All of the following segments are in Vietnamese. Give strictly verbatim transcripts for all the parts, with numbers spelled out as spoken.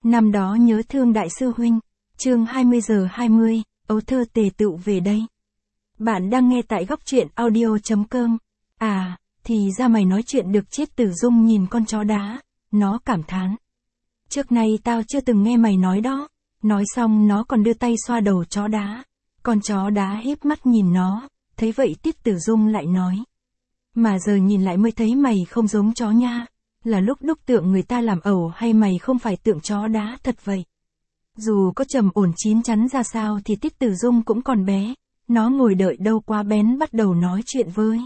Năm đó nhớ thương đại sư huynh, chương hai mươi giờ hai mươi, ấu thơ tề tựu về đây. Bạn đang nghe tại góc truyện audio.com. À, thì ra mày nói chuyện được chết. Tử Dung nhìn con chó đá, nó cảm thán. Trước nay tao chưa từng nghe mày nói đó. Nói xong nó còn đưa tay xoa đầu chó đá. Con chó đá híp mắt nhìn nó, thấy vậy Tiết Tử Dung lại nói. Mà giờ nhìn lại mới thấy mày không giống chó nha. Là lúc đúc tượng người ta làm ẩu hay mày không phải tượng chó đá thật vậy? Dù có trầm ổn chín chắn ra sao thì Tiết Tử Dung cũng còn bé. Nó ngồi đợi đâu quá bén bắt đầu nói chuyện với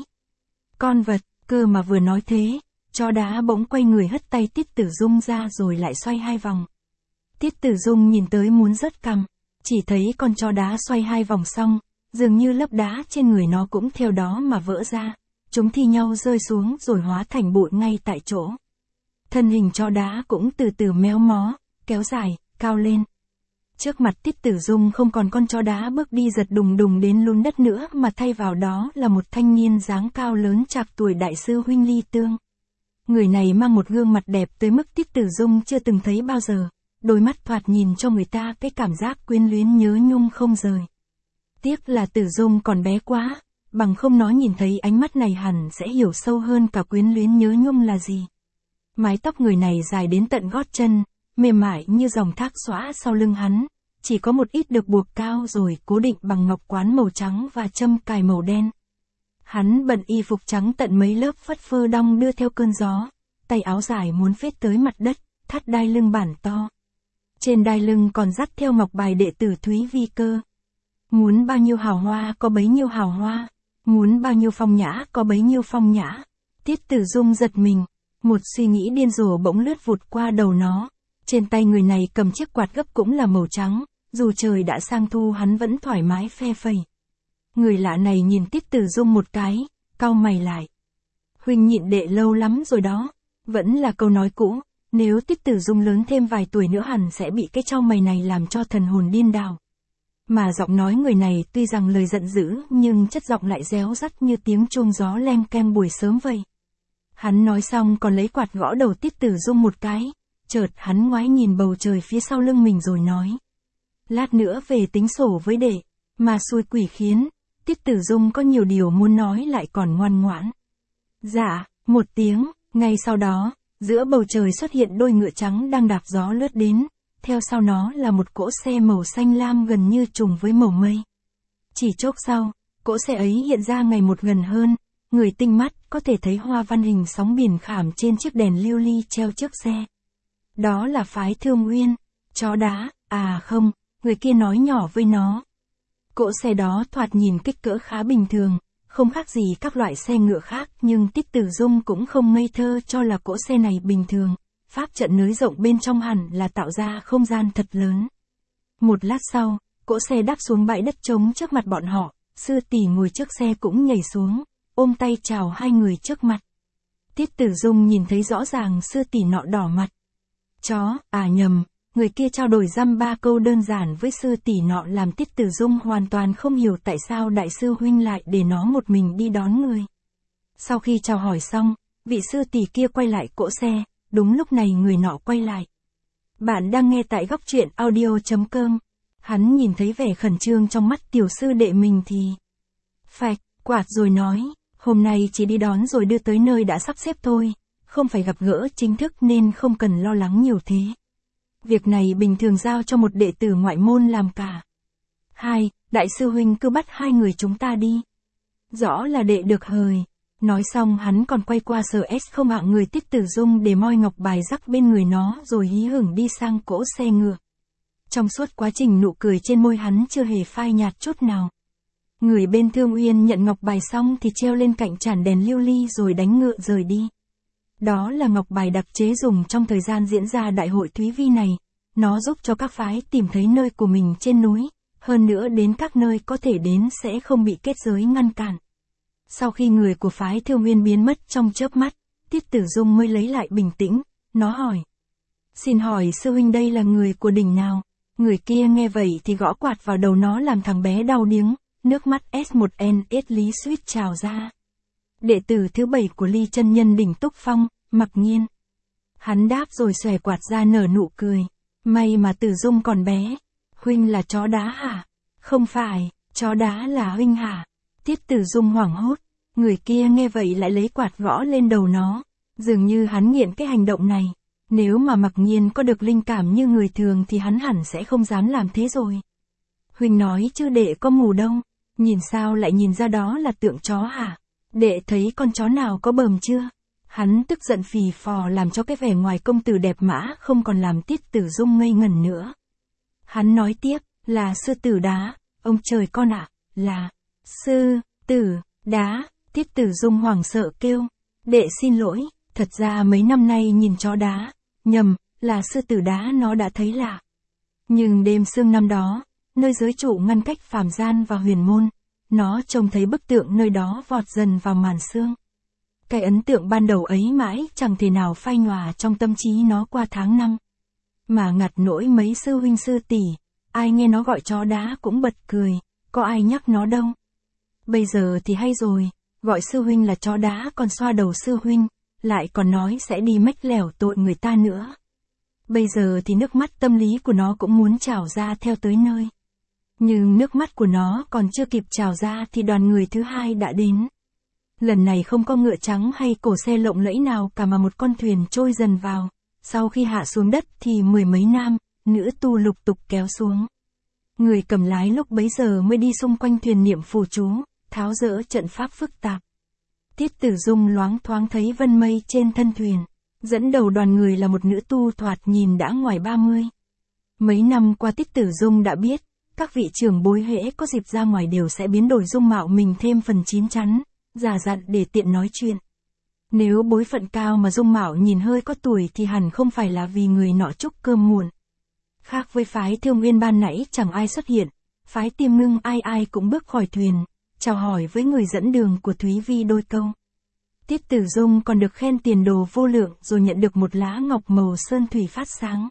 con vật, cơ mà vừa nói thế, chó đá bỗng quay người hất tay Tiết Tử Dung ra rồi lại xoay hai vòng. Tiết Tử Dung nhìn tới muốn rớt cằm, chỉ thấy con chó đá xoay hai vòng xong, dường như lớp đá trên người nó cũng theo đó mà vỡ ra, chúng thi nhau rơi xuống rồi hóa thành bụi ngay tại chỗ. Thân hình chó đá cũng từ từ méo mó, kéo dài, cao lên. Trước mặt Tiết Tử Dung không còn con chó đá bước đi giật đùng đùng đến lún đất nữa mà thay vào đó là một thanh niên dáng cao lớn trạc tuổi đại sư huynh Ly Tương. Người này mang một gương mặt đẹp tới mức Tiết Tử Dung chưa từng thấy bao giờ, đôi mắt thoạt nhìn cho người ta cái cảm giác quyến luyến nhớ nhung không rời. Tiếc là Tử Dung còn bé quá, bằng không nó nhìn thấy ánh mắt này hẳn sẽ hiểu sâu hơn cả quyến luyến nhớ nhung là gì. Mái tóc người này dài đến tận gót chân, mềm mại như dòng thác xõa sau lưng hắn, chỉ có một ít được buộc cao rồi cố định bằng ngọc quán màu trắng và châm cài màu đen. Hắn bận y phục trắng tận mấy lớp phất phơ đong đưa theo cơn gió, tay áo dài muốn phết tới mặt đất, thắt đai lưng bản to. Trên đai lưng còn dắt theo ngọc bài đệ tử Thúy Vi Cơ. Muốn bao nhiêu hào hoa có bấy nhiêu hào hoa, muốn bao nhiêu phong nhã có bấy nhiêu phong nhã. Tiết Tử Dung giật mình, một suy nghĩ điên rồ bỗng lướt vụt qua đầu nó. Trên tay người này cầm chiếc quạt gấp cũng là màu trắng, dù trời đã sang thu hắn vẫn thoải mái phe phẩy. Người lạ này nhìn Tiết Tử Dung một cái, cau mày lại. Huynh nhịn đệ lâu lắm rồi đó, vẫn là câu nói cũ, nếu Tiết Tử Dung lớn thêm vài tuổi nữa hẳn sẽ bị cái chau mày này làm cho thần hồn điên đảo. Mà giọng nói người này tuy rằng lời giận dữ nhưng chất giọng lại réo rắt như tiếng chuông gió leng keng buổi sớm vậy. Hắn nói xong còn lấy quạt gõ đầu Tiết Tử Dung một cái, chợt hắn ngoái nhìn bầu trời phía sau lưng mình rồi nói. Lát nữa về tính sổ với đệ, mà xui quỷ khiến, Tiết Tử Dung có nhiều điều muốn nói lại còn ngoan ngoãn. Dạ, một tiếng, ngay sau đó, giữa bầu trời xuất hiện đôi ngựa trắng đang đạp gió lướt đến, theo sau nó là một cỗ xe màu xanh lam gần như trùng với màu mây. Chỉ chốc sau, cỗ xe ấy hiện ra ngày một gần hơn, người tinh mắt có thể thấy hoa văn hình sóng biển khảm trên chiếc đèn lưu ly treo trước xe. Đó là phái Thương Uyên, chó đá, à không, người kia nói nhỏ với nó. Cỗ xe đó thoạt nhìn kích cỡ khá bình thường, không khác gì các loại xe ngựa khác nhưng Tiết Tử Dung cũng không ngây thơ cho là cỗ xe này bình thường. Pháp trận nới rộng bên trong hẳn là tạo ra không gian thật lớn. Một lát sau, cỗ xe đáp xuống bãi đất trống trước mặt bọn họ, Sư Tỷ ngồi trước xe cũng nhảy xuống, ôm tay chào hai người trước mặt. Tiết Tử Dung nhìn thấy rõ ràng Sư Tỷ nọ đỏ mặt. Chó, à nhầm, người kia trao đổi dăm ba câu đơn giản với Sư Tỷ nọ làm Tiết Tử Dung hoàn toàn không hiểu tại sao đại sư huynh lại để nó một mình đi đón người. Sau khi chào hỏi xong, vị Sư Tỷ kia quay lại cỗ xe. Đúng lúc này người nọ quay lại. Bạn đang nghe tại góc truyện audio.com. Hắn nhìn thấy vẻ khẩn trương trong mắt tiểu sư đệ mình thì phạch, quạt rồi nói, hôm nay chỉ đi đón rồi đưa tới nơi đã sắp xếp thôi, không phải gặp gỡ chính thức nên không cần lo lắng nhiều thế. Việc này bình thường giao cho một đệ tử ngoại môn làm cả. Hai, đại sư huynh cứ bắt hai người chúng ta đi. Rõ là đệ được hời. Nói xong hắn còn quay qua sờ S không hạng người Tiết Tử Dung để moi ngọc bài rắc bên người nó rồi hí hửng đi sang cỗ xe ngựa. Trong suốt quá trình nụ cười trên môi hắn chưa hề phai nhạt chút nào. Người bên Thương Uyên nhận ngọc bài xong thì treo lên cạnh chản đèn lưu ly rồi đánh ngựa rời đi. Đó là ngọc bài đặc chế dùng trong thời gian diễn ra đại hội Thúy Vi này. Nó giúp cho các phái tìm thấy nơi của mình trên núi, hơn nữa đến các nơi có thể đến sẽ không bị kết giới ngăn cản. Sau khi người của phái Thương Uyên biến mất trong chớp mắt, Tiết Tử Dung mới lấy lại bình tĩnh, nó hỏi. Xin hỏi sư huynh đây là người của đỉnh nào? Người kia nghe vậy thì gõ quạt vào đầu nó làm thằng bé đau điếng, nước mắt S một N S Lý suýt trào ra. Đệ tử thứ bảy của Ly chân nhân đỉnh Túc Phong, Mặc Nhiên. Hắn đáp rồi xòe quạt ra nở nụ cười. May mà Tử Dung còn bé. Huynh là chó đá hả? Không phải, chó đá là huynh hả? Tiết Tử Dung hoảng hốt. Người kia nghe vậy lại lấy quạt gõ lên đầu nó. Dường như hắn nghiện cái hành động này. Nếu mà Mặc Nhiên có được linh cảm như người thường thì hắn hẳn sẽ không dám làm thế rồi. Huynh nói chứ đệ có mù đâu. Nhìn sao lại nhìn ra đó là tượng chó hả? Đệ thấy con chó nào có bờm chưa? Hắn tức giận phì phò làm cho cái vẻ ngoài công tử đẹp mã không còn làm Tiết Tử Dung ngây ngẩn nữa. Hắn nói tiếp, là sư tử đá, ông trời con ạ, là, sư, tử, đá, Tiết Tử Dung hoảng sợ kêu, đệ xin lỗi, thật ra mấy năm nay nhìn chó đá, nhầm, là sư tử đá nó đã thấy lạ. Nhưng đêm sương năm đó, nơi giới trụ ngăn cách phàm gian và huyền môn, nó trông thấy bức tượng nơi đó vọt dần vào màn sương. Cái ấn tượng ban đầu ấy mãi chẳng thể nào phai nhòa trong tâm trí nó qua tháng năm. Mà ngặt nỗi mấy sư huynh sư tỷ, ai nghe nó gọi chó đá cũng bật cười, có ai nhắc nó đâu. Bây giờ thì hay rồi, gọi sư huynh là chó đá còn xoa đầu sư huynh, lại còn nói sẽ đi mách lẻo tội người ta nữa. Bây giờ thì nước mắt tâm lý của nó cũng muốn trào ra theo tới nơi. Nhưng nước mắt của nó còn chưa kịp trào ra thì đoàn người thứ hai đã đến. Lần này không có ngựa trắng hay cổ xe lộng lẫy nào cả mà một con thuyền trôi dần vào. Sau khi hạ xuống đất thì mười mấy nam, nữ tu lục tục kéo xuống. Người cầm lái lúc bấy giờ mới đi xung quanh thuyền niệm phù chú, tháo dỡ trận pháp phức tạp. Tiết Tử Dung loáng thoáng thấy vân mây trên thân thuyền. Dẫn đầu đoàn người là một nữ tu thoạt nhìn đã ngoài ba mươi. Mấy năm qua Tiết Tử Dung đã biết, các vị trưởng bối hễ có dịp ra ngoài đều sẽ biến đổi dung mạo mình thêm phần chín chắn, già dặn để tiện nói chuyện. Nếu bối phận cao mà dung mạo nhìn hơi có tuổi thì hẳn không phải là vì người nọ chúc cơm muộn. Khác với phái Thương Nguyên ban nãy chẳng ai xuất hiện, phái Tiêm Ngưng ai ai cũng bước khỏi thuyền, chào hỏi với người dẫn đường của Thúy Vi đôi câu. Tiết Tử Dung còn được khen tiền đồ vô lượng rồi nhận được một lá ngọc màu sơn thủy phát sáng.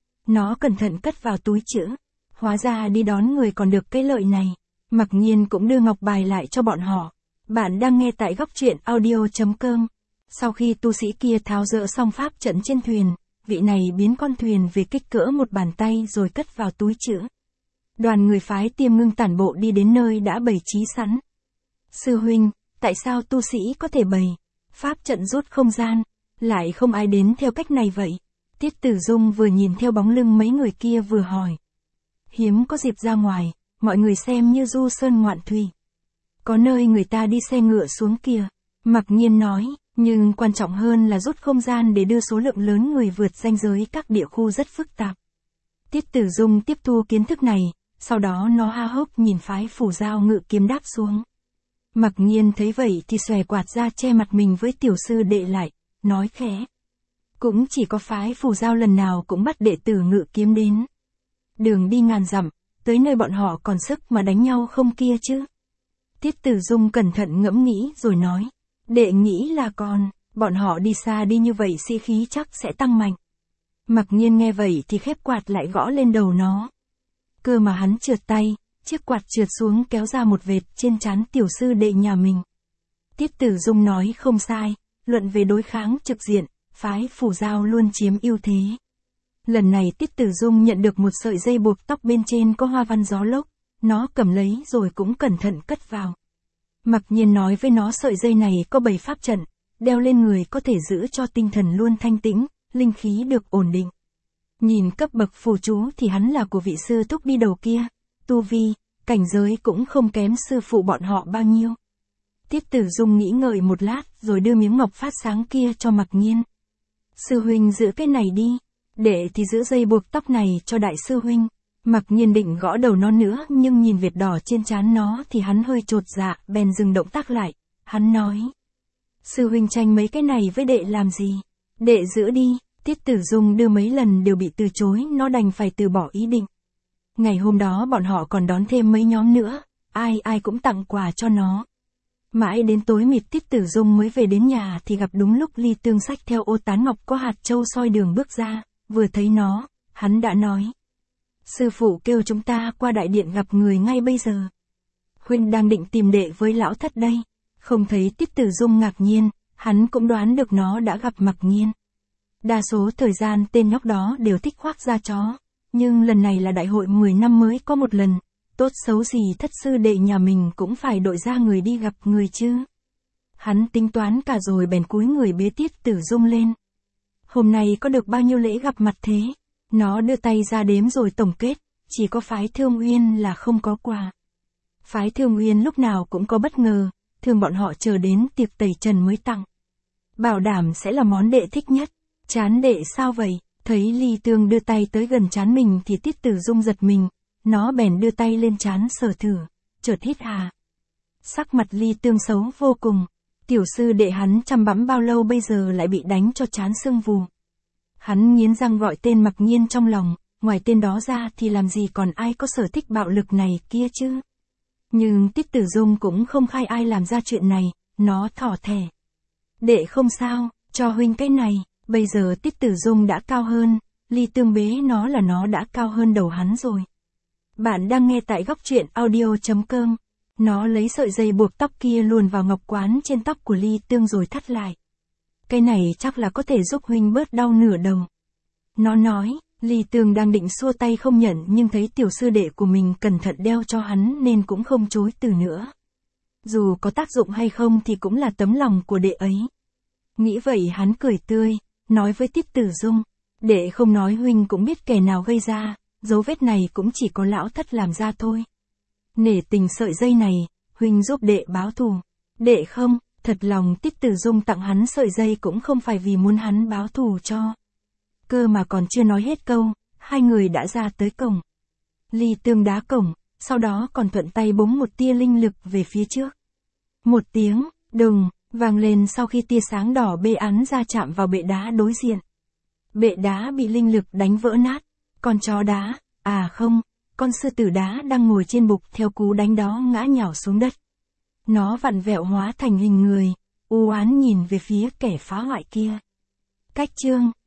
Nó cẩn thận cất vào túi chữ. Hóa ra đi đón người còn được cái lợi này. Mặc Nhiên cũng đưa ngọc bài lại cho bọn họ. Bạn đang nghe tại góc truyện audio chấm com. Sau khi tu sĩ kia tháo dỡ xong pháp trận trên thuyền, vị này biến con thuyền về kích cỡ một bàn tay rồi cất vào túi chữ. Đoàn người phái Tiêm Ngưng tản bộ đi đến nơi đã bày trí sẵn. Sư huynh, tại sao tu sĩ có thể bày pháp trận rút không gian, lại không ai đến theo cách này vậy? Tiết Tử Dung vừa nhìn theo bóng lưng mấy người kia vừa hỏi. Hiếm có dịp ra ngoài, mọi người xem như du sơn ngoạn thủy. Có nơi người ta đi xe ngựa xuống kìa. Mặc Nhiên nói, nhưng quan trọng hơn là rút không gian để đưa số lượng lớn người vượt ranh giới các địa khu rất phức tạp. Tiết Tử Dung tiếp thu kiến thức này, sau đó nó ha hốc nhìn phái Phủ Giao ngự kiếm đáp xuống. Mặc Nhiên thấy vậy thì xòe quạt ra che mặt mình với tiểu sư đệ lại, nói khẽ. Cũng chỉ có phái Phủ Giao lần nào cũng bắt đệ tử ngự kiếm đến. Đường đi ngàn dặm, tới nơi bọn họ còn sức mà đánh nhau không kia chứ. Tiết Tử Dung cẩn thận ngẫm nghĩ rồi nói. Đệ nghĩ là còn, bọn họ đi xa đi như vậy sĩ khí chắc sẽ tăng mạnh. Mặc Nhiên nghe vậy thì khép quạt lại gõ lên đầu nó. Cơ mà hắn trượt tay, chiếc quạt trượt xuống kéo ra một vệt trên trán tiểu sư đệ nhà mình. Tiết Tử Dung nói không sai, luận về đối kháng trực diện, phái Phủ Giao luôn chiếm ưu thế. Lần này Tiết Tử Dung nhận được một sợi dây buộc tóc bên trên có hoa văn gió lốc, nó cầm lấy rồi cũng cẩn thận cất vào. Mặc Nhiên nói với nó sợi dây này có bảy pháp trận, đeo lên người có thể giữ cho tinh thần luôn thanh tĩnh, linh khí được ổn định. Nhìn cấp bậc phù chú thì hắn là của vị sư thúc đi đầu kia, tu vi, cảnh giới cũng không kém sư phụ bọn họ bao nhiêu. Tiết Tử Dung nghĩ ngợi một lát rồi đưa miếng ngọc phát sáng kia cho Mặc Nhiên. Sư huynh giữ cái này đi, đệ thì giữ dây buộc tóc này cho đại sư huynh. Mặc Nhiên định gõ đầu nó nữa nhưng nhìn vệt đỏ trên trán nó thì hắn hơi chột dạ, bèn dừng động tác lại. Hắn nói. Sư huynh tranh mấy cái này với đệ làm gì? Đệ giữ đi. Tiết Tử Dung đưa mấy lần đều bị từ chối, nó đành phải từ bỏ ý định. Ngày hôm đó bọn họ còn đón thêm mấy nhóm nữa, ai ai cũng tặng quà cho nó. Mãi đến tối mịt Tiết Tử Dung mới về đến nhà thì gặp đúng lúc Ly Tương xách theo ô tán ngọc có hạt châu soi đường bước ra, vừa thấy nó, hắn đã nói. Sư phụ kêu chúng ta qua đại điện gặp người ngay bây giờ. Huynh đang định tìm đệ với lão thất đây. Không thấy Tiết Tử Dung ngạc nhiên, hắn cũng đoán được nó đã gặp Mặc Nhiên. Đa số thời gian tên nhóc đó đều thích khoác da chó. Nhưng lần này là đại hội mười năm mới có một lần. Tốt xấu gì thất sư đệ nhà mình cũng phải đội ra người đi gặp người chứ. Hắn tính toán cả rồi bèn cúi người bế Tiết Tử Dung lên. Hôm nay có được bao nhiêu lễ gặp mặt thế? Nó đưa tay ra đếm rồi tổng kết. Chỉ có phái Thương Uyên là không có quà. Phái Thương Uyên lúc nào cũng có bất ngờ. Thường bọn họ chờ đến tiệc tẩy trần mới tặng. Bảo đảm sẽ là món đệ thích nhất. Chán đệ sao vậy? Thấy Ly Tương đưa tay tới gần trán mình thì Tiết Tử Dung giật mình. Nó bèn đưa tay lên trán sờ thử. Chợt hít hà. Sắc mặt Ly Tương xấu vô cùng. Tiểu sư đệ hắn chăm bẵm bao lâu bây giờ lại bị đánh cho trán sưng vù. Hắn nghiến răng gọi tên Mặc Nhiên trong lòng. Ngoài tên đó ra thì làm gì còn ai có sở thích bạo lực này kia chứ. Nhưng Tiết Tử Dung cũng không khai ai làm ra chuyện này. Nó thỏ thẻ. Đệ không sao, cho huynh cái này. Bây giờ Tiết Tử Dung đã cao hơn. Ly Tương bế nó là nó đã cao hơn đầu hắn rồi. Bạn đang nghe tại góc truyện audio chấm com. Nó lấy sợi dây buộc tóc kia luồn vào ngọc quán trên tóc của Ly Tương rồi thắt lại. Cái này chắc là có thể giúp huynh bớt đau nửa đầu. Nó nói, Ly Tương đang định xua tay không nhận nhưng thấy tiểu sư đệ của mình cẩn thận đeo cho hắn nên cũng không chối từ nữa. Dù có tác dụng hay không thì cũng là tấm lòng của đệ ấy. Nghĩ vậy hắn cười tươi, nói với Tiết Tử Dung, đệ không nói huynh cũng biết kẻ nào gây ra, dấu vết này cũng chỉ có lão thất làm ra thôi. Nể tình sợi dây này, huynh giúp đệ báo thù. Đệ không, thật lòng Tiết Tử Dung tặng hắn sợi dây cũng không phải vì muốn hắn báo thù cho. Cơ mà còn chưa nói hết câu, hai người đã ra tới cổng. Ly Tương đá cổng, sau đó còn thuận tay búng một tia linh lực về phía trước. Một tiếng, đùng, vang lên sau khi tia sáng đỏ bê án ra chạm vào bệ đá đối diện. Bệ đá bị linh lực đánh vỡ nát. Con chó đá, à không, con sư tử đá đang ngồi trên bục theo cú đánh đó ngã nhào xuống đất. Nó vặn vẹo hóa thành hình người, u oán nhìn về phía kẻ phá hoại kia. Cách chương